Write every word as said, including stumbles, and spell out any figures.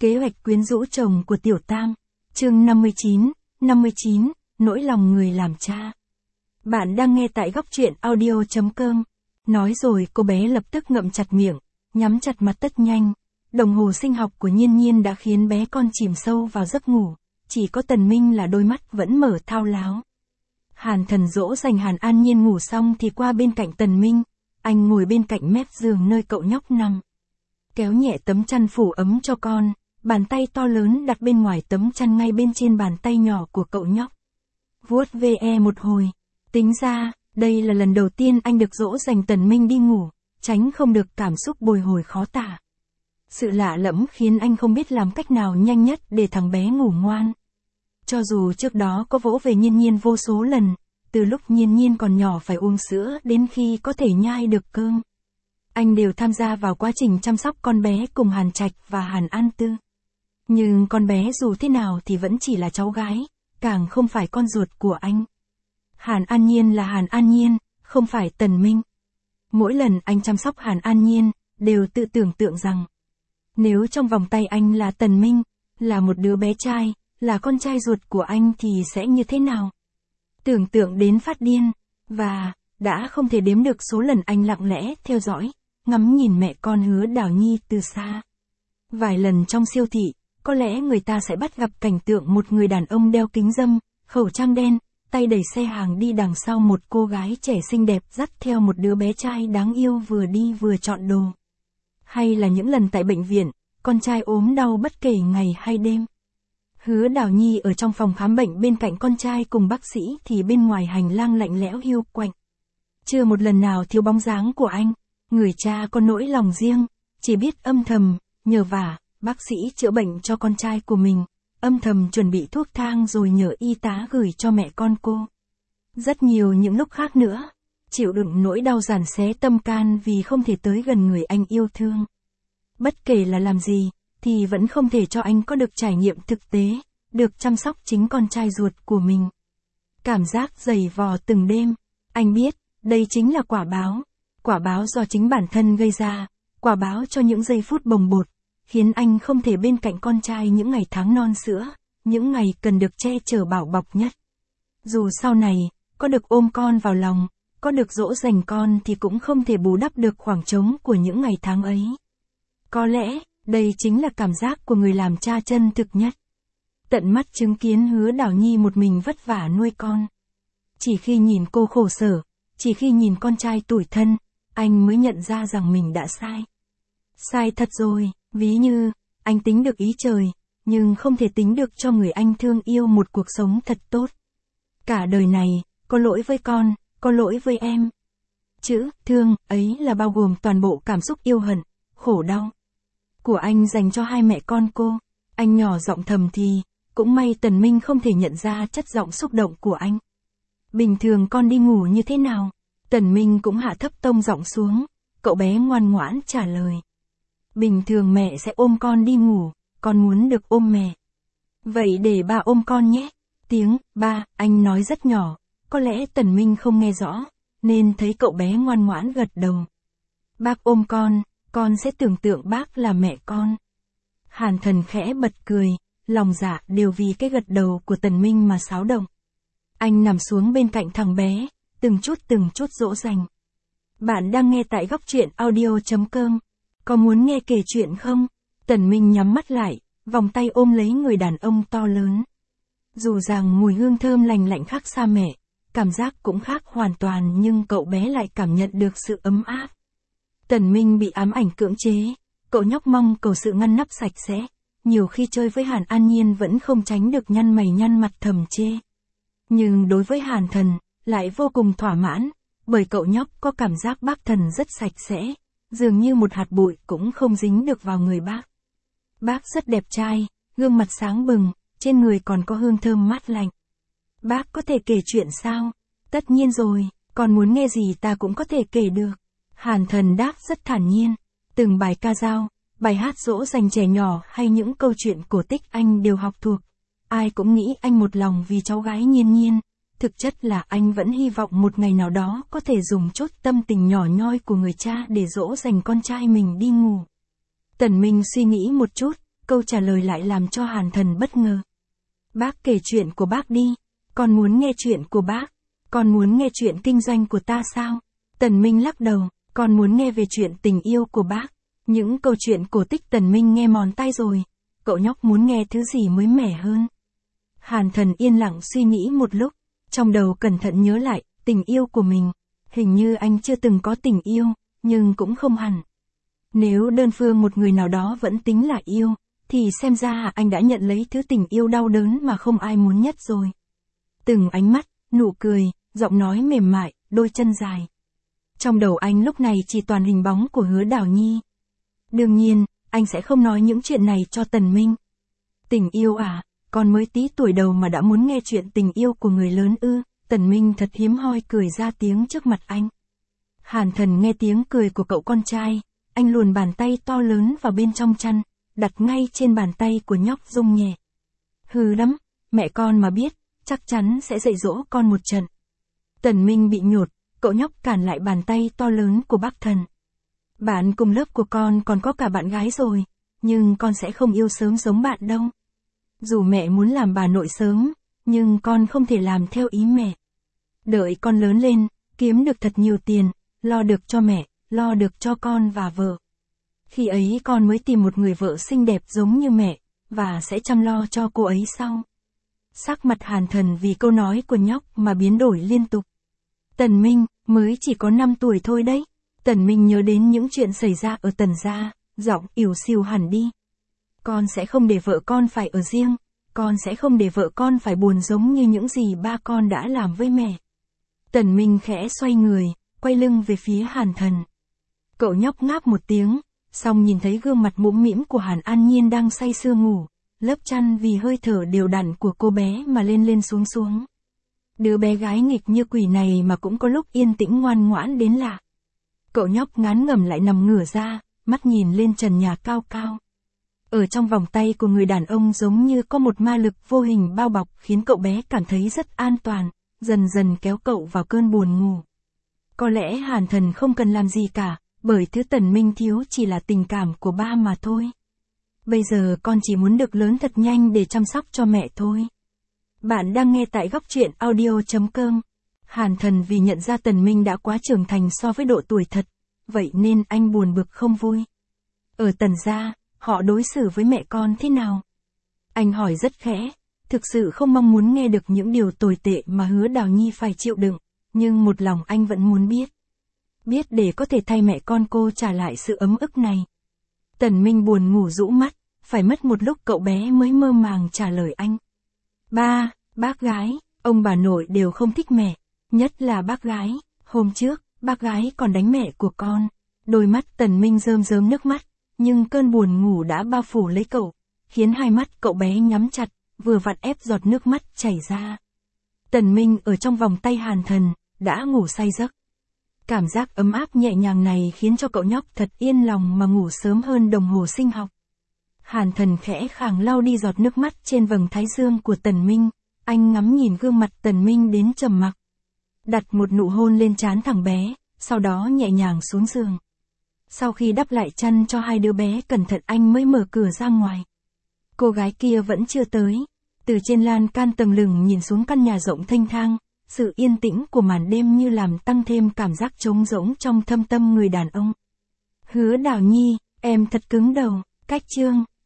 Kế hoạch quyến rũ chồng của Tiểu Tam, chương năm mươi chín, năm mươi chín, nỗi lòng người làm cha. Bạn đang nghe tại góc truyện audio chấm com. Nói rồi cô bé lập tức ngậm chặt miệng, nhắm chặt mặt tất nhanh. Đồng hồ sinh học của Nhiên Nhiên đã khiến bé con chìm sâu vào giấc ngủ, chỉ có Tần Minh là đôi mắt vẫn mở thao láo. Hàn Thần dỗ dành Hàn An Nhiên ngủ xong thì qua bên cạnh Tần Minh, anh ngồi bên cạnh mép giường nơi cậu nhóc nằm. Kéo nhẹ tấm chăn phủ ấm cho con, bàn tay to lớn đặt bên ngoài tấm chăn ngay bên trên bàn tay nhỏ của cậu nhóc. Vuốt ve một hồi, tính ra, đây là lần đầu tiên anh được dỗ dành Tần Minh đi ngủ, tránh không được cảm xúc bồi hồi khó tả. Sự lạ lẫm khiến anh không biết làm cách nào nhanh nhất để thằng bé ngủ ngoan. Cho dù trước đó có vỗ về Nhiên Nhiên vô số lần, từ lúc Nhiên Nhiên còn nhỏ phải uống sữa đến khi có thể nhai được cơm, anh đều tham gia vào quá trình chăm sóc con bé cùng Hàn Trạch và Hàn An Tư. Nhưng con bé dù thế nào thì vẫn chỉ là cháu gái, càng không phải con ruột của anh. Hàn An Nhiên là Hàn An Nhiên, không phải Tần Minh. Mỗi lần anh chăm sóc Hàn An Nhiên, đều tự tưởng tượng rằng, nếu trong vòng tay anh là Tần Minh, là một đứa bé trai, là con trai ruột của anh thì sẽ như thế nào? Tưởng tượng đến phát điên, và, đã không thể đếm được số lần anh lặng lẽ theo dõi, ngắm nhìn mẹ con Hứa Đào Nhi từ xa. Vài lần trong siêu thị, có lẽ người ta sẽ bắt gặp cảnh tượng một người đàn ông đeo kính râm, khẩu trang đen, tay đẩy xe hàng đi đằng sau một cô gái trẻ xinh đẹp dắt theo một đứa bé trai đáng yêu vừa đi vừa chọn đồ. Hay là những lần tại bệnh viện, con trai ốm đau bất kể ngày hay đêm. Hứa Đào Nhi ở trong phòng khám bệnh bên cạnh con trai cùng bác sĩ thì bên ngoài hành lang lạnh lẽo hiu quạnh. Chưa một lần nào thiếu bóng dáng của anh, người cha có nỗi lòng riêng, chỉ biết âm thầm, nhờ vả, bác sĩ chữa bệnh cho con trai của mình, âm thầm chuẩn bị thuốc thang rồi nhờ y tá gửi cho mẹ con cô. Rất nhiều những lúc khác nữa, chịu đựng nỗi đau giàn xé tâm can vì không thể tới gần người anh yêu thương. Bất kể là làm gì, thì vẫn không thể cho anh có được trải nghiệm thực tế, được chăm sóc chính con trai ruột của mình. Cảm giác dày vò từng đêm, anh biết, đây chính là quả báo, quả báo do chính bản thân gây ra, quả báo cho những giây phút bồng bột, khiến anh không thể bên cạnh con trai những ngày tháng non sữa, những ngày cần được che chở bảo bọc nhất. Dù sau này, có được ôm con vào lòng, có được dỗ dành con thì cũng không thể bù đắp được khoảng trống của những ngày tháng ấy. Có lẽ, đây chính là cảm giác của người làm cha chân thực nhất. Tận mắt chứng kiến Hứa Đào Nhi một mình vất vả nuôi con. Chỉ khi nhìn cô khổ sở, chỉ khi nhìn con trai tủi thân, anh mới nhận ra rằng mình đã sai. Sai thật rồi, ví như, anh tính được ý trời, nhưng không thể tính được cho người anh thương yêu một cuộc sống thật tốt. Cả đời này, có lỗi với con, có lỗi với em. Chữ thương ấy là bao gồm toàn bộ cảm xúc yêu hận, khổ đau của anh dành cho hai mẹ con cô. Anh nhỏ giọng thầm thì, cũng may Tần Minh không thể nhận ra chất giọng xúc động của anh. Bình thường con đi ngủ như thế nào? Tần Minh cũng hạ thấp tông giọng xuống, cậu bé ngoan ngoãn trả lời. Bình thường mẹ sẽ ôm con đi ngủ, con muốn được ôm mẹ. Vậy để ba ôm con nhé. Tiếng ba, anh nói rất nhỏ, có lẽ Tần Minh không nghe rõ, nên thấy cậu bé ngoan ngoãn gật đầu. Bác ôm con, con sẽ tưởng tượng bác là mẹ con. Hàn Thần khẽ bật cười, lòng dạ đều vì cái gật đầu của Tần Minh mà xáo động. Anh nằm xuống bên cạnh thằng bé, từng chút từng chút dỗ dành. Bạn đang nghe tại góc truyện audio chấm com. Có muốn nghe kể chuyện không? Tần Minh nhắm mắt lại, vòng tay ôm lấy người đàn ông to lớn. Dù rằng mùi hương thơm lành lạnh khác xa mẹ, cảm giác cũng khác hoàn toàn nhưng cậu bé lại cảm nhận được sự ấm áp. Tần Minh bị ám ảnh cưỡng chế, cậu nhóc mong cầu sự ngăn nắp sạch sẽ, nhiều khi chơi với Hàn An Nhiên vẫn không tránh được nhăn mày nhăn mặt thầm chê. Nhưng đối với Hàn Thần, lại vô cùng thỏa mãn, bởi cậu nhóc có cảm giác bác thần rất sạch sẽ, dường như một hạt bụi cũng không dính được vào người bác. Bác rất đẹp trai, gương mặt sáng bừng, trên người còn có hương thơm mát lạnh. Bác có thể kể chuyện sao? Tất nhiên rồi, con muốn nghe gì ta cũng có thể kể được. Hàn Thần đáp rất thản nhiên, từng bài ca dao, bài hát dỗ dành trẻ nhỏ hay những câu chuyện cổ tích anh đều học thuộc. Ai cũng nghĩ anh một lòng vì cháu gái Nhiên Nhiên, thực chất là anh vẫn hy vọng một ngày nào đó có thể dùng chút tâm tình nhỏ nhoi của người cha để dỗ dành con trai mình đi ngủ. Tần Minh suy nghĩ một chút, câu trả lời lại làm cho Hàn Thần bất ngờ. Bác kể chuyện của bác đi. Con muốn nghe chuyện của bác. Con muốn nghe chuyện kinh doanh của ta sao? Tần Minh lắc đầu, con muốn nghe về chuyện tình yêu của bác. Những câu chuyện cổ tích Tần Minh nghe mòn tai rồi. Cậu nhóc muốn nghe thứ gì mới mẻ hơn? Hàn Thần yên lặng suy nghĩ một lúc, trong đầu cẩn thận nhớ lại, tình yêu của mình. Hình như anh chưa từng có tình yêu, nhưng cũng không hẳn. Nếu đơn phương một người nào đó vẫn tính là yêu, thì xem ra anh đã nhận lấy thứ tình yêu đau đớn mà không ai muốn nhất rồi. Từng ánh mắt, nụ cười, giọng nói mềm mại, đôi chân dài. Trong đầu anh lúc này chỉ toàn hình bóng của Hứa Đào Nhi. Đương nhiên, anh sẽ không nói những chuyện này cho Tần Minh. Tình yêu à, con mới tí tuổi đầu mà đã muốn nghe chuyện tình yêu của người lớn ư? Tần Minh thật hiếm hoi cười ra tiếng trước mặt anh. Hàn Thần nghe tiếng cười của cậu con trai, anh luồn bàn tay to lớn vào bên trong chăn, đặt ngay trên bàn tay của nhóc rung nhẹ. Hừ lắm, mẹ con mà biết, chắc chắn sẽ dạy dỗ con một trận. Tần Minh bị nhột, cậu nhóc cản lại bàn tay to lớn của bác Thần. Bạn cùng lớp của con còn có cả bạn gái rồi, nhưng con sẽ không yêu sớm giống bạn đâu. Dù mẹ muốn làm bà nội sớm, nhưng con không thể làm theo ý mẹ. Đợi con lớn lên, kiếm được thật nhiều tiền, lo được cho mẹ, lo được cho con và vợ. Khi ấy con mới tìm một người vợ xinh đẹp giống như mẹ, và sẽ chăm lo cho cô ấy sau. Sắc mặt Hàn Thần vì câu nói của nhóc mà biến đổi liên tục. Tần Minh, mới chỉ có năm tuổi thôi đấy. Tần Minh nhớ đến những chuyện xảy ra ở Tần gia, giọng ỉu xìu hẳn đi. Con sẽ không để vợ con phải ở riêng, con sẽ không để vợ con phải buồn giống như những gì ba con đã làm với mẹ. Tần Minh khẽ xoay người, quay lưng về phía Hàn Thần. Cậu nhóc ngáp một tiếng, xong nhìn thấy gương mặt mũm mĩm của Hàn An Nhiên đang say sưa ngủ, lớp chăn vì hơi thở đều đặn của cô bé mà lên lên xuống xuống. Đứa bé gái nghịch như quỷ này mà cũng có lúc yên tĩnh ngoan ngoãn đến lạ. Cậu nhóc ngán ngẩm lại nằm ngửa ra, mắt nhìn lên trần nhà cao cao. Ở trong vòng tay của người đàn ông giống như có một ma lực vô hình bao bọc khiến cậu bé cảm thấy rất an toàn, dần dần kéo cậu vào cơn buồn ngủ. Có lẽ Hàn Thần không cần làm gì cả, bởi thứ Tần Minh thiếu chỉ là tình cảm của ba mà thôi. Bây giờ con chỉ muốn được lớn thật nhanh để chăm sóc cho mẹ thôi. Bạn đang nghe tại góc truyện audio chấm com. Hàn Thần vì nhận ra Tần Minh đã quá trưởng thành so với độ tuổi thật, vậy nên anh buồn bực không vui. Ở Tần gia, họ đối xử với mẹ con thế nào? Anh hỏi rất khẽ, thực sự không mong muốn nghe được những điều tồi tệ mà Hứa Đào Nhi phải chịu đựng, nhưng một lòng anh vẫn muốn biết. Biết để có thể thay mẹ con cô trả lại sự ấm ức này. Tần Minh buồn ngủ rũ mắt, phải mất một lúc cậu bé mới mơ màng trả lời anh. Ba, bác gái, ông bà nội đều không thích mẹ, nhất là bác gái. Hôm trước, bác gái còn đánh mẹ của con. Đôi mắt Tần Minh rơm rớm nước mắt, nhưng cơn buồn ngủ đã bao phủ lấy cậu, khiến hai mắt cậu bé nhắm chặt, vừa vặn ép giọt nước mắt chảy ra. Tần Minh ở trong vòng tay Hàn Thần, đã ngủ say giấc. Cảm giác ấm áp nhẹ nhàng này khiến cho cậu nhóc thật yên lòng mà ngủ sớm hơn đồng hồ sinh học. Hàn Thần khẽ khàng lau đi giọt nước mắt trên vầng thái dương của Tần Minh, anh ngắm nhìn gương mặt Tần Minh đến trầm mặc. Đặt một nụ hôn lên trán thằng bé, sau đó nhẹ nhàng xuống giường. Sau khi đắp lại chăn cho hai đứa bé cẩn thận anh mới mở cửa ra ngoài. Cô gái kia vẫn chưa tới. Từ trên lan can tầng lừng nhìn xuống căn nhà rộng thênh thang, sự yên tĩnh của màn đêm như làm tăng thêm cảm giác trống rỗng trong thâm tâm người đàn ông. Hứa Đào Nhi, em thật cứng đầu. Cách chương